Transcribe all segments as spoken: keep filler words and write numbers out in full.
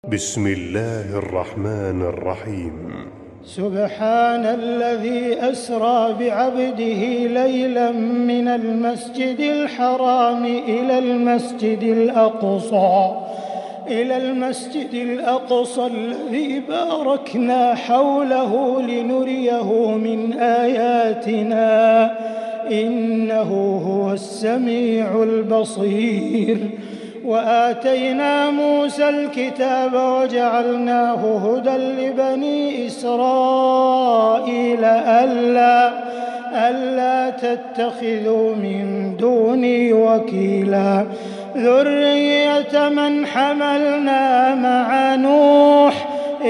بسم الله الرحمن الرحيم. سبحان الذي أسرى بعبده ليلا من المسجد الحرام إلى المسجد الأقصى إلى المسجد الأقصى الذي باركنا حوله لنريه من آياتنا إنه هو السميع البصير. وآتينا موسى الكتاب وجعلناه هدى لبني إسرائيل ألا ألا تتخذوا من دوني وكيلا ذرية من حملنا مع نوح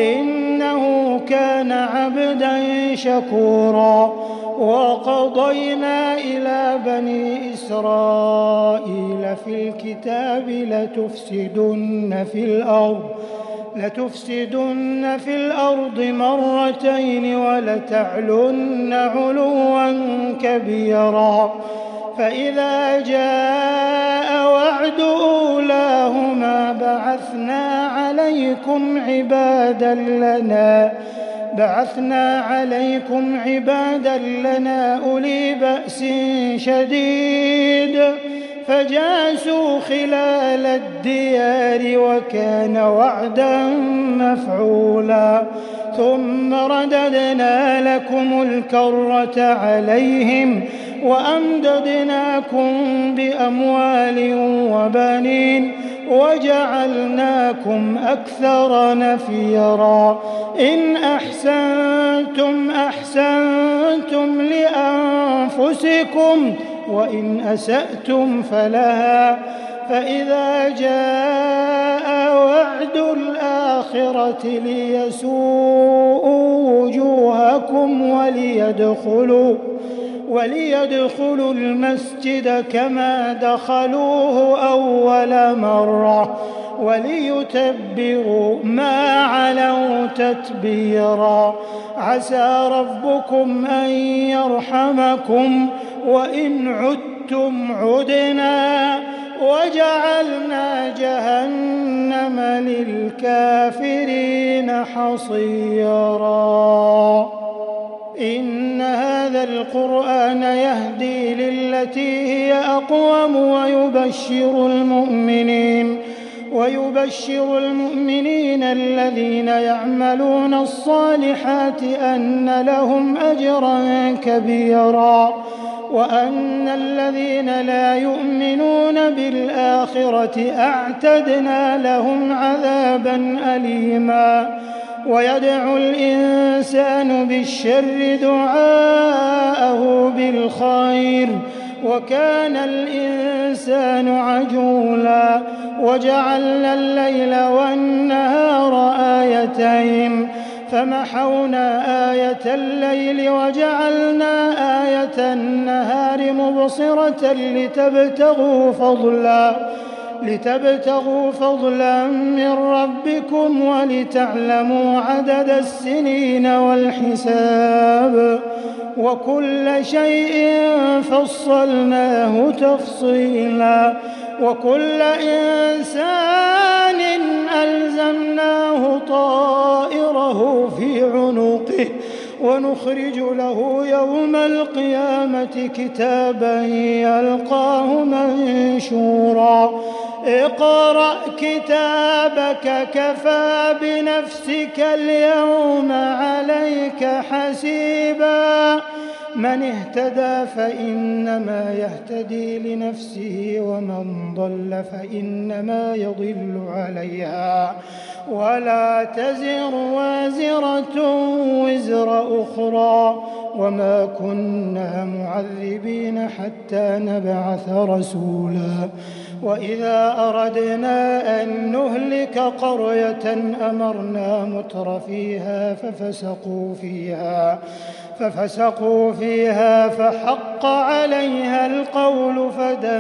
إنه كان عبدا شكورا. وقضينا إلى بني إسرائيل في الكتاب لتفسدن في الأرض لتفسدن في الأرض مرتين ولتعلن علوا كبيرا. فإذا جاء وعد أولاهما بعثنا عليكم عبادا لنا بعثنا عليكم عبادا لنا أولي بأس شديد فجاسوا خلال الديار وكان وعدا مفعولا. ثم رددنا لكم الكرة عليهم وأمددناكم بأموال وبنين وجعلناكم أكثر نفيرا. إن أحسنتم أحسنتم لأنفسكم وإن أسأتم فلها. فإذا جاء وعد الآخرة ليسوءوا وجوهكم وليدخلوا وليدخلوا المسجد كما دخلوه أول مرة وليتبروا ما علوا تتبيرا. عسى ربكم أن يرحمكم وإن عدتم عدنا وجعلنا جهنم للكافرين حصيرا. إن هذا القرآن يهدي للتي هي أقوم ويبشر المؤمنين ويبشر المؤمنين الذين يعملون الصالحات أن لهم أجرا كبيرا وأن الذين لا يؤمنون بالآخرة أعتدنا لهم عذابا أليما. ويدعو الإنسان بالشر دعاءه بالخير وكان الإنسان عجولا. وجعلنا الليل والنهار آيتين فمحونا آية الليل وجعلنا آية النهار مبصرة لتبتغوا فضلا لتبتغوا فضلا من ربكم ولتعلموا عدد السنين والحساب وكل شيء فصلناه تفصيلا. وكل إنسان ألزمناه طائره في عنقه ونخرج له يوم القيامة كتابا يلقاه منشورا. اقرأ كتابك كفى بنفسك اليوم عليك حسيبا. من اهتدى فإنما يهتدي لنفسه ومن ضل فإنما يضل عليها ولا تزر وازرة وزر أخرى وما كنا معذبين حتى نبعث رسولا. وإذا أردنا أن نهلك قرية أمرنا متر فيها ففسقوا فيها ففسقوا فيها فحق عليها القول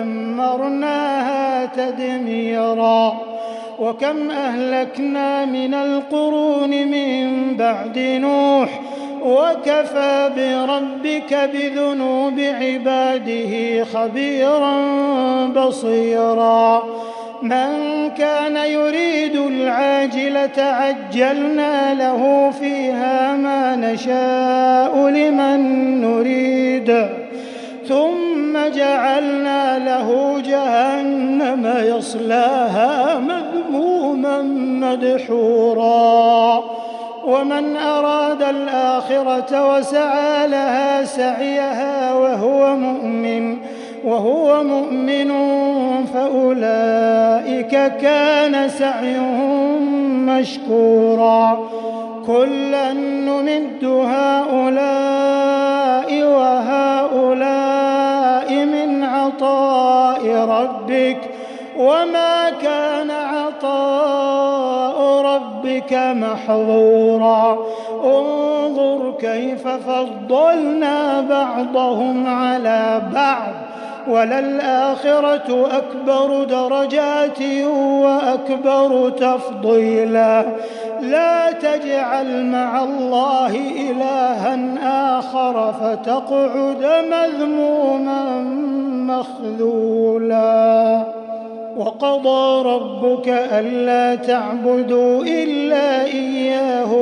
فدمرناها تدميرا. وكم أهلكنا من القرون من بعد نوح وكفى بربك بذنوب عباده خبيرا بصيرا. من كان يريد العاجلة عجلنا له فيها ما نشاء لمن نريد ثم جعلنا له جهنم يصلاها مذموما مدحورا ومن أراد الآخرة وسعى لها سعيها وهو مؤمن وهو مؤمن فأولئك كان سعيهم مشكورا كلا نمد هؤلاء وهؤلاء من عطاء ربك وما كان عطاء ربك محظورا انظر كيف فضلنا بعضهم على بعض وللآخرة أكبر درجات وأكبر تفضيلا لا تجعل مع الله إلها آخر فتقعد مذموما مخذولا وقضى ربك ألا تعبدوا إلا إياه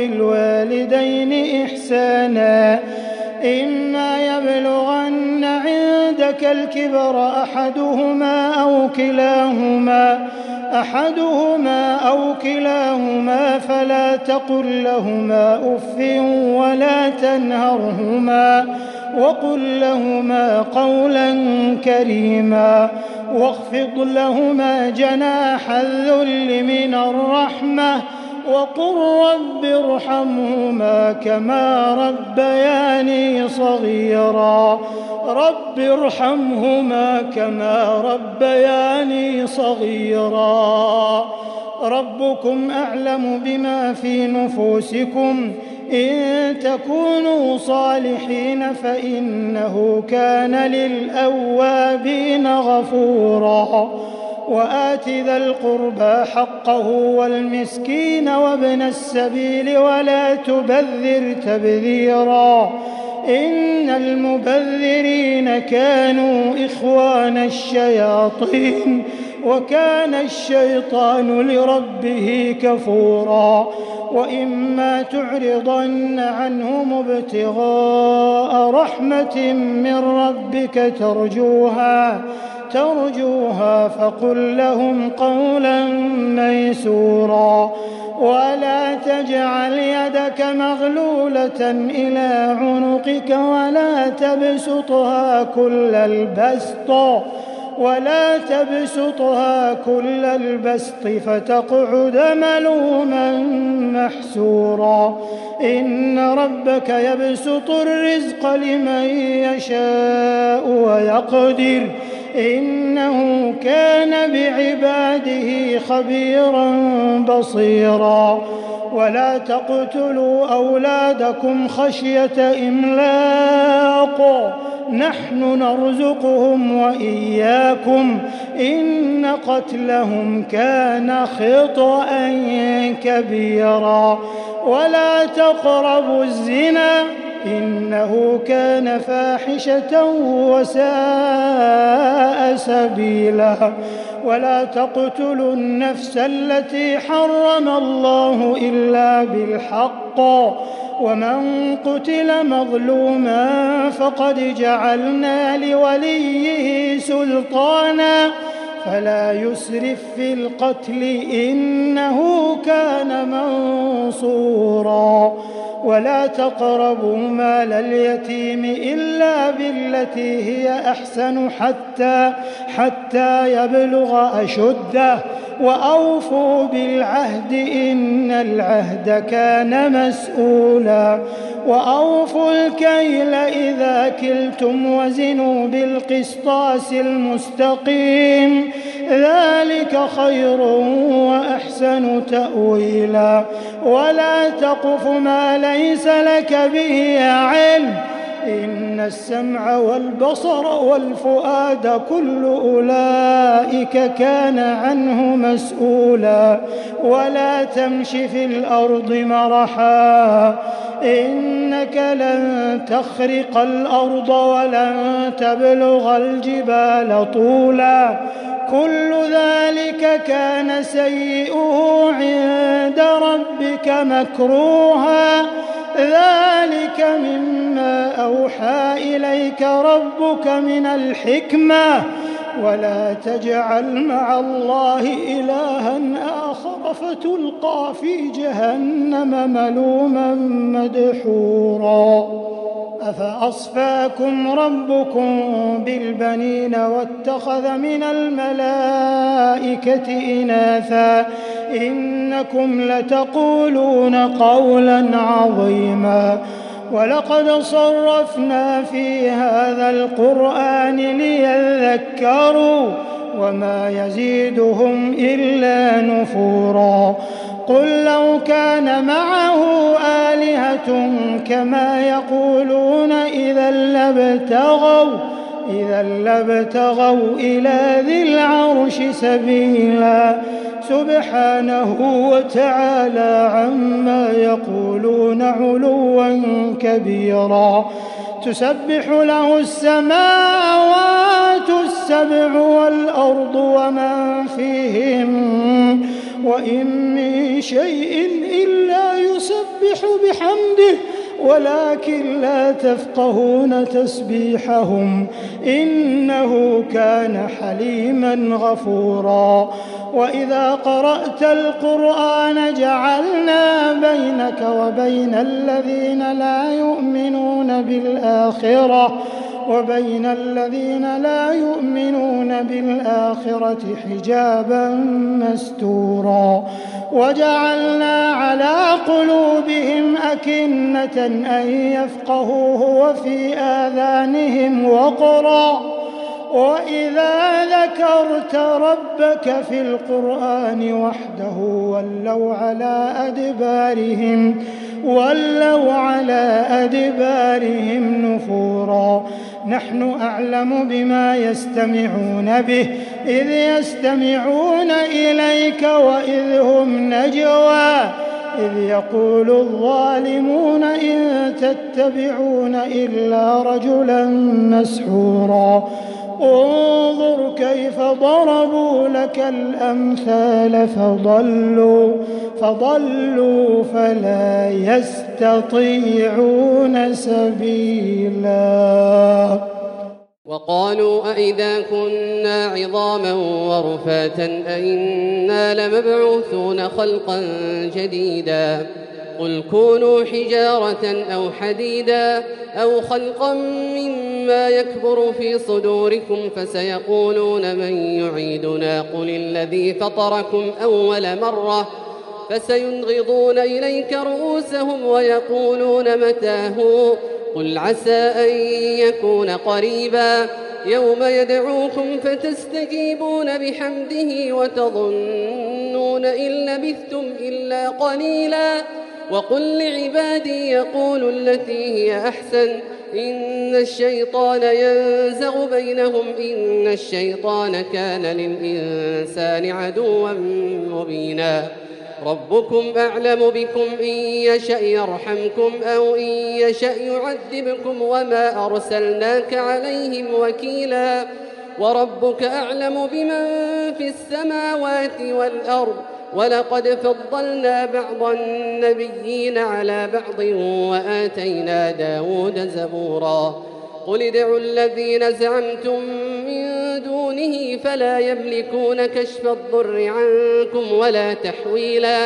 وبالوالدين إحسانا إما يبلغن عندك الكبر أحدهما أو كلاهما أحدهما أو كلاهما فلا تقل لهما أف ولا تنهرهما وقل لهما قولا كريما واخفض لهما جناح الذل من الرحمة وقل رب ارحمهما كما ربياني صغيرا رب ارحمهما كما ربياني صغيرا ربكم أعلم بما في نفوسكم إن تكونوا صالحين فإنه كان للأوابين غفورا وآت ذا القربى حقه والمسكين وابن السبيل ولا تبذر تبذيرا إن المبذرين كانوا إخوان الشياطين وكان الشيطان لربه كفورا وإما تعرضن عنهم ابتغاء رحمة من ربك ترجوها ترجوها فقل لهم قولا ميسورا ولا تجعل يدك مغلولة إلى عنقك ولا تبسطها كل البسط ولا تبسطها كل البسط فتقعد ملوما محسورا إن ربك يبسط الرزق لمن يشاء ويقدر إنه كان بعباده خبيرا بصيرا ولا تقتلوا أولادكم خشية إملاق نحن نرزقهم وإياكم إن قتلهم كان خطأ كبيرا ولا تقربوا الزنا إنه كان فاحشة وساء سبيلا ولا تقتلوا النفس التي حرم الله إلا بالحق ومن قتل مظلوما فقد جعلنا لوليه سلطانا فلا يسرف في القتل إنه كان منصورا ولا تقربوا مال اليتيم إلا بالتي هي أحسن حتى حتى يبلغ أشده وأوفوا بالعهد إن العهد كان مسؤولا وأوفوا الكيل إذا كلتم وزنوا بالقسطاس المستقيم ذلك خير وأحسن تأويلا ولا تقف ما ليس لك به علم إن السمع والبصر والفؤاد كل أولئك كان عنه مسؤولا ولا تمش في الأرض مرحا إنك لن تخرق الأرض ولن تبلغ الجبال طولا كل ذلك كان سيئه عند ربك مكروها ذلك مما أوحى إليك ربك من الحكمة ولا تجعل مع الله إلها آخر فتلقى في جهنم ملوما مدحورا أفأصفاكم ربكم بالبنين واتخذ من الملائكة إناثا إنكم لتقولون قولا عظيما ولقد صرفنا في هذا القرآن ليذكروا وما يزيدهم إلا نفورا قل لو كان معه آلهة كما يقولون إذا لابتغوا إذا لابتغوا إلى ذي العرش سبيلا سبحانه وتعالى عما يقولون علوا كبيرا تسبح له السماوات السبع والأرض ومن فيهن وإن من شيء إلا يسبح بحمده ولكن لا تفقهون تسبيحهم إنه كان حليما غفورا وإذا قرأت القرآن جعلنا بينك وبين الذين لا يؤمنون بالآخرة وبين الذين لا يؤمنون بالآخرة حجابا مستورا وجعلنا على قلوبهم أكنة أن يفقهوه وفي آذانهم وقرا وإذا ذكرت ربك في القرآن وحده ولوا على أدبارهم ولوا على أدبارهم نفورا نحن أعلم بما يستمعون به إذ يستمعون إليك وإذ هم نجوى إذ يقول الظالمون إن تتبعون إلا رجلا مسحورا انظر كيف ضربوا لك الأمثال فضلوا فضلوا فلا يستطيعون سبيلا وقالوا أئذا كنا عظاما ورفاتا أئنا لمبعوثون خلقا جديدا قل كونوا حجارة أو حديدا أو خلقا مما يكبر في صدوركم فسيقولون من يعيدنا قل الذي فطركم أول مرة فسينغضون إليك رؤوسهم ويقولون متى هو قل عسى أن يكون قريبا يوم يدعوكم فتستجيبون بحمده وتظنون إن لبثتم إلا قليلا وقل لعبادي يقولوا التي هي أحسن إن الشيطان ينزغ بينهم إن الشيطان كان للإنسان عدوا مبينا ربكم أعلم بكم إن يشأ يرحمكم أو إن يشأ يعذبكم وما أرسلناك عليهم وكيلا وربك أعلم بمن في السماوات والأرض ولقد فضلنا بعض النبيين على بعض وآتينا داود زبورا قل ادعوا الذين زعمتم من دونه فلا يملكون كشف الضر عنكم ولا تحويلا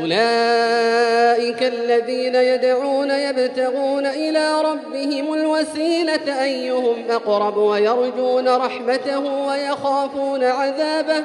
أولئك الذين يدعون يبتغون إلى ربهم الوسيلة أيهم أقرب ويرجون رحمته ويخافون عذابه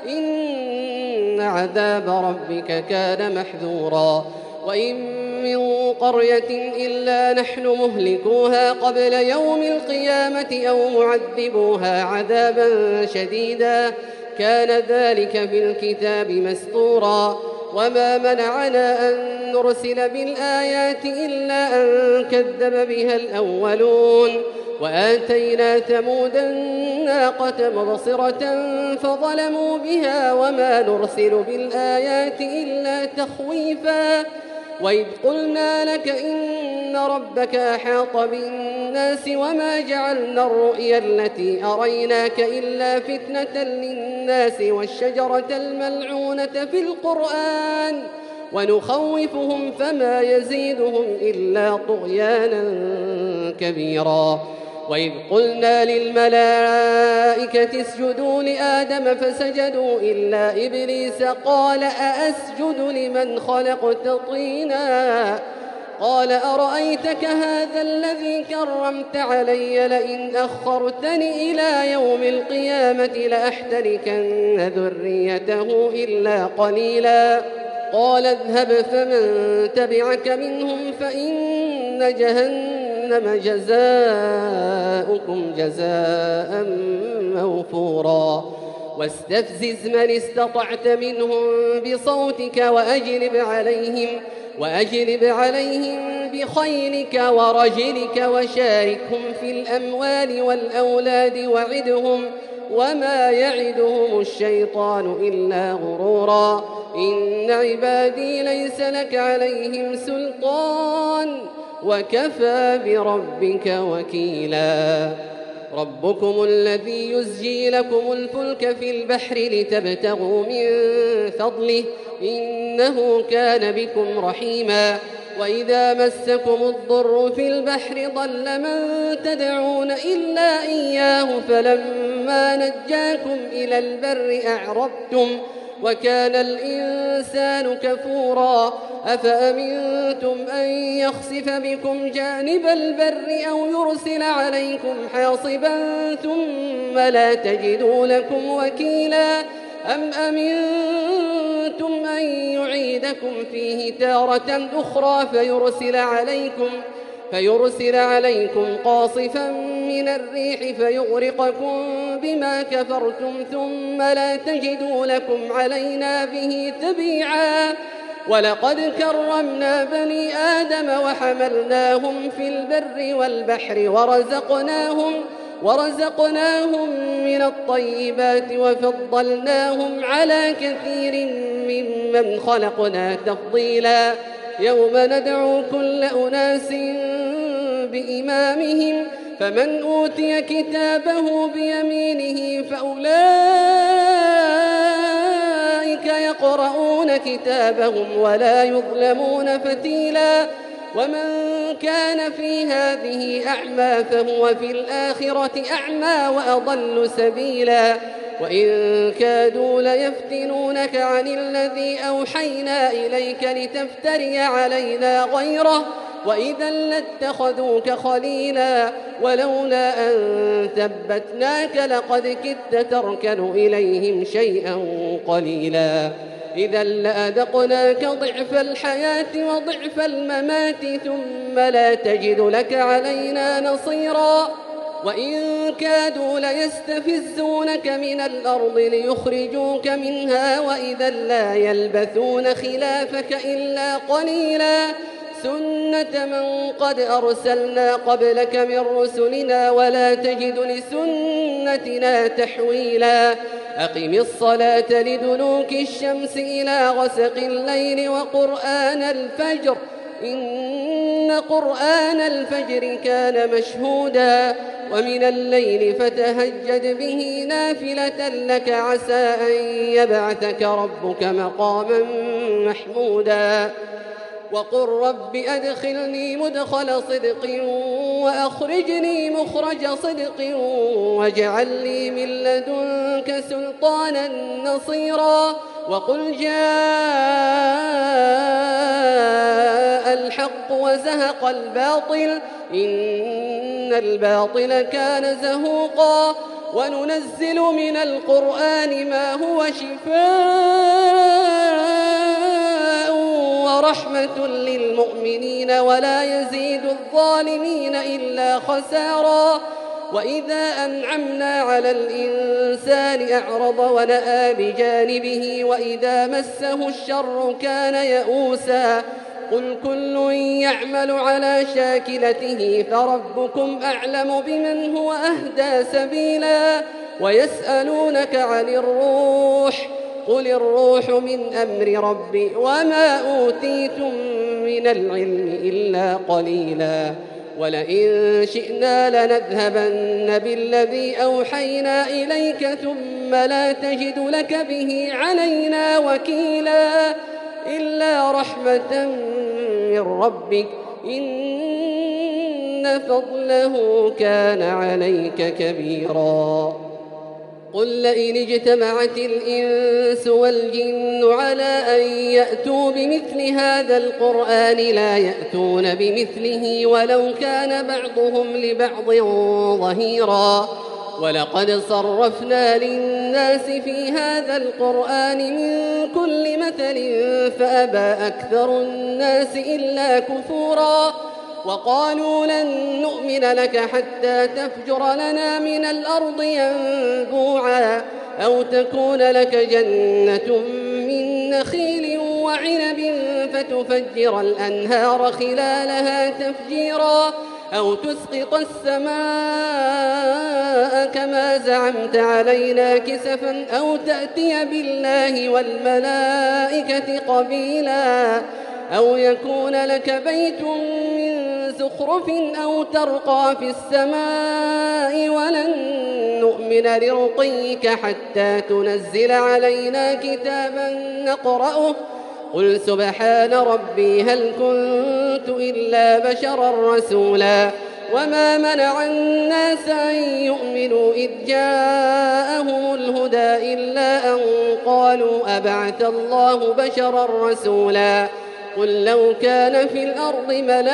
إن عذاب ربك كان محذورا وإن من قرية إلا نحن مهلكوها قبل يوم القيامة أو معذبوها عذابا شديدا كان ذلك في الكتاب مسطورا وما منعنا أن نرسل بالآيات إلا أن كذب بها الأولون وآتينا ثمود الناقة مبصرة فظلموا بها وما نرسل بالآيات إلا تخويفا وإذ قلنا لك إن ربك أحاط بالناس الناس وما جعلنا الرؤيا التي أريناك إلا فتنة للناس والشجرة الملعونة في القرآن ونخوفهم فما يزيدهم إلا طغيانا كبيرا. وإذ قلنا للملائكة اسجدوا لآدم فسجدوا إلا إبليس قال أأسجد لمن خلقت طينا قال أرأيتك هذا الذي كرمت علي لئن أخرتني إلى يوم القيامة لأحتركن ذريته إلا قليلا. قال اذهب فمن تبعك منهم فإن جهنم جزاؤكم جزاء موفورا. واستفزز من استطعت منهم بصوتك وأجلب عليهم وأجلب عليهم بخيلك ورجلك وشاركهم في الأموال والأولاد وعدهم وما يعدهم الشيطان إلا غرورا. إن عبادي ليس لك عليهم سلطان وكفى بربك وكيلا. ربكم الذي يزجي لكم الفلك في البحر لتبتغوا من فضله إنه كان بكم رحيما. وإذا مسكم الضر في البحر ضل من تدعون إلا إياه فلما نجاكم إلى البر أعرضتم وكان الإنسان كفورا. أفأمنتم أن يخسف بكم جانب البر أو يرسل عليكم حاصبا ثم لا تجدوا لكم وكيلا. أم أمنتم أن يعيدكم فيه تارة أخرى فيرسل عليكم فيرسل عليكم قاصفا من الريح فيغرقكم بما كفرتم ثم لا تجدوا لكم علينا به تبيعا. ولقد كرمنا بني آدم وحملناهم في البر والبحر ورزقناهم ورزقناهم من الطيبات وفضلناهم على كثير ممن خلقنا تفضيلا. يوم ندعو كل أناس بإمامهم فمن أوتي كتابه بيمينه فأولئك يقرؤون كتابهم ولا يظلمون فتيلا. ومن كان في هذه أعمى فهو في الآخرة أعمى وأضل سبيلا. وإن كادوا ليفتنونك عن الذي أوحينا إليك لتفتري علينا غيره وإذا لاتخذوك خليلا. ولولا أن ثبتناك لقد كدت تركن إليهم شيئا قليلا. إذا لأذقناك ضعف الحياة وضعف الممات ثم لا تجد لك علينا نصيرا. وإن كادوا ليستفزونك من الأرض ليخرجوك منها وإذا لا يلبثون خلافك إلا قليلا. سنة من قد أرسلنا قبلك من رسلنا ولا تجد لسنتنا تحويلا. أقم الصلاة لدلوك الشمس إلى غسق الليل وقرآن الفجر إن قرآن الفجر كان مشهودا. ومن الليل فتهجد به نافلة لك عسى أن يبعثك ربك مقاما محمودا. وقل رب أدخلني مدخل صدق وأخرجني مخرج صدق واجعل لي من لدنك سلطانا نصيرا. وقل جاء الحق وزهق الباطل إن الباطل كان زهوقا. وننزل من القرآن ما هو شفاء ورحمة للمؤمنين ولا يزيد الظالمين إلا خسارا. وإذا أنعمنا على الإنسان أعرض ونأى بجانبه وإذا مسه الشر كان يئوسا. قل كل يعمل على شاكلته فربكم أعلم بمن هو أهدى سبيلا. ويسألونك عن الروح قل الروح من أمر ربي وما أوتيتم من العلم إلا قليلا. ولئن شئنا لنذهبن بالذي أوحينا إليك ثم لا تجد لك به علينا وكيلا إلا رحمة من ربك إن فضله كان عليك كبيرا. قل لئن اجتمعت الإنس والجن على أن يأتوا بمثل هذا القرآن لا يأتون بمثله ولو كان بعضهم لبعض ظهيرا. ولقد صرفنا للناس في هذا القرآن من كل مثل فأبى أكثر الناس إلا كفورا. وقالوا لن نؤمن لك حتى تفجر لنا من الأرض ينبوعا أو تكون لك جنة من نخيل وعنب فتفجر الأنهار خلالها تفجيرا أو تسقط السماء كما زعمت علينا كسفا أو تأتي بالله والملائكة قبيلا أو يكون لك بيت من زخرف أو ترقى في السماء ولن نؤمن لرقيك حتى تنزل علينا كتابا نقرأه قل سبحان ربي هل كنت إلا بشرا رسولا. وما منع الناس أن يؤمنوا إذ جاءهم الهدى إلا أن قالوا أبعث الله بشرا رسولا. قل لو كان في الأرض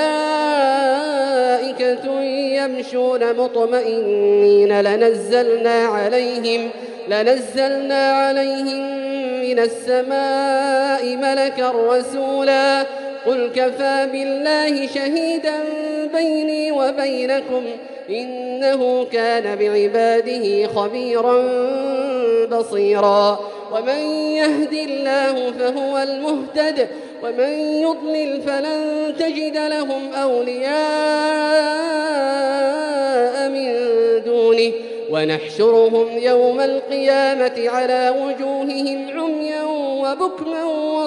ملائكة يمشون مطمئنين لنزلنا عليهم لنزلنا عليهم من السماء ملكا رسولا. قل كفى بالله شهيدا بيني وبينكم إنه كان بعباده خبيرا بصيرا. ومن يهد الله فهو المهتد ومن يضلل فلن تجد لهم أولياء من دونه ونحشرهم يوم القيامة على وجوههم عميا وبكما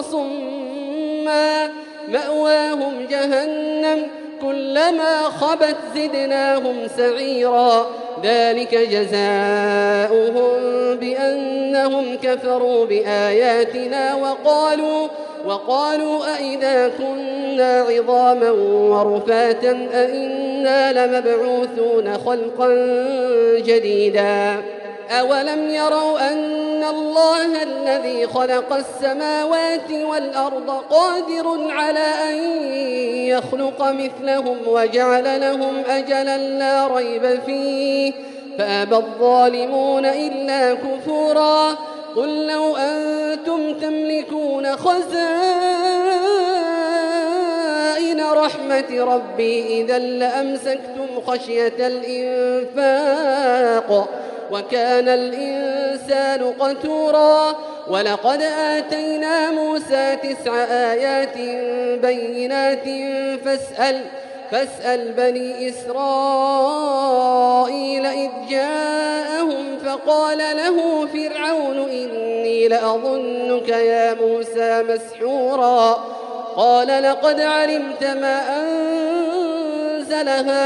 وصما مأواهم جهنم كلما خبت زدناهم سعيرا. ذلك جزاؤهم بأنهم كفروا بآياتنا وقالوا وقالوا أئذا كنا عظاما ورفاتا أئنا لمبعوثون خلقا جديدا. أولم يروا أن الله الذي خلق السماوات والأرض قادر على أن يخلق مثلهم وجعل لهم أجلا لا ريب فيه فأبى الظالمون إلا كفورا. قل لو أنتم تملكون خزائن رحمة ربي إذا لأمسكتم خشية الإنفاق وكان الإنسان قتورا. ولقد آتينا موسى تسع آيات بينات فاسأل فاسأل بني إسرائيل إذ جاءهم فقال له فرعون إني لأظنك يا موسى مسحورا. قال لقد علمت ما أنزل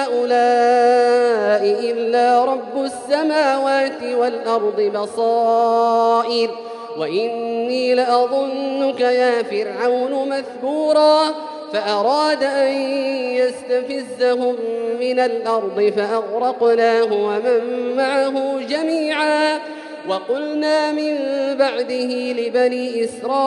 هؤلاء إلا رب السماوات والأرض بصائر وإني لأظنك يا فرعون مثبورا. فأراد أن يستفزهم من الأرض فأغرقناه ومن معه جميعا. وقلنا من بعده لبني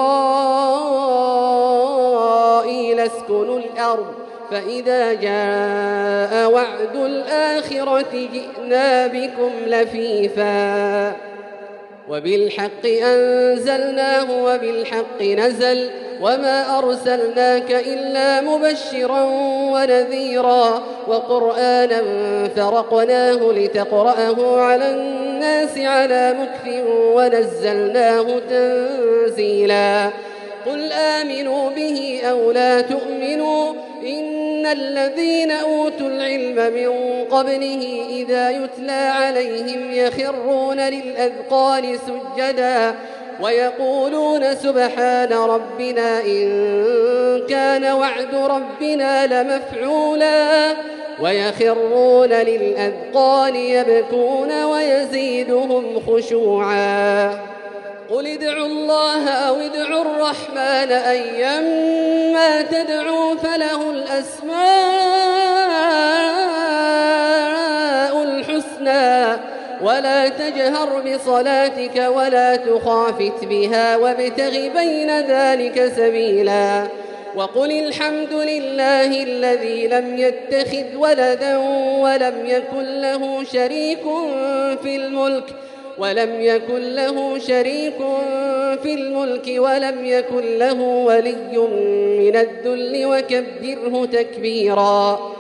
إسرائيل اسكنوا الأرض فإذا جاء وعد الآخرة جئنا بكم لفيفا وبالحق أنزلناه وبالحق نزل وما أرسلناك إلا مبشرا ونذيرا وقرآنا فرقناه لتقرأه على الناس على مكث ونزلناه تنزيلا. قل آمنوا به أو لا تؤمنوا إن الذين أوتوا العلم من قبله إذا يتلى عليهم يخرون للأذقان سجدا ويقولون سبحان ربنا إن كان وعد ربنا لمفعولا. ويخرون للأذقان يبكون ويزيدهم خشوعا. قل ادعوا الله أو ادعوا الرحمن أيما تدعوا فله الأسماء الحسنى ولا تجهر بصلاتك ولا تخافت بها وابتغ بين ذلك سبيلا. وقل الحمد لله الذي لم يتخذ ولدا ولم يكن له شريك في الملك ولم يكن له شريك في الملك ولم يكن له ولي من الذل وكبره تكبيرا.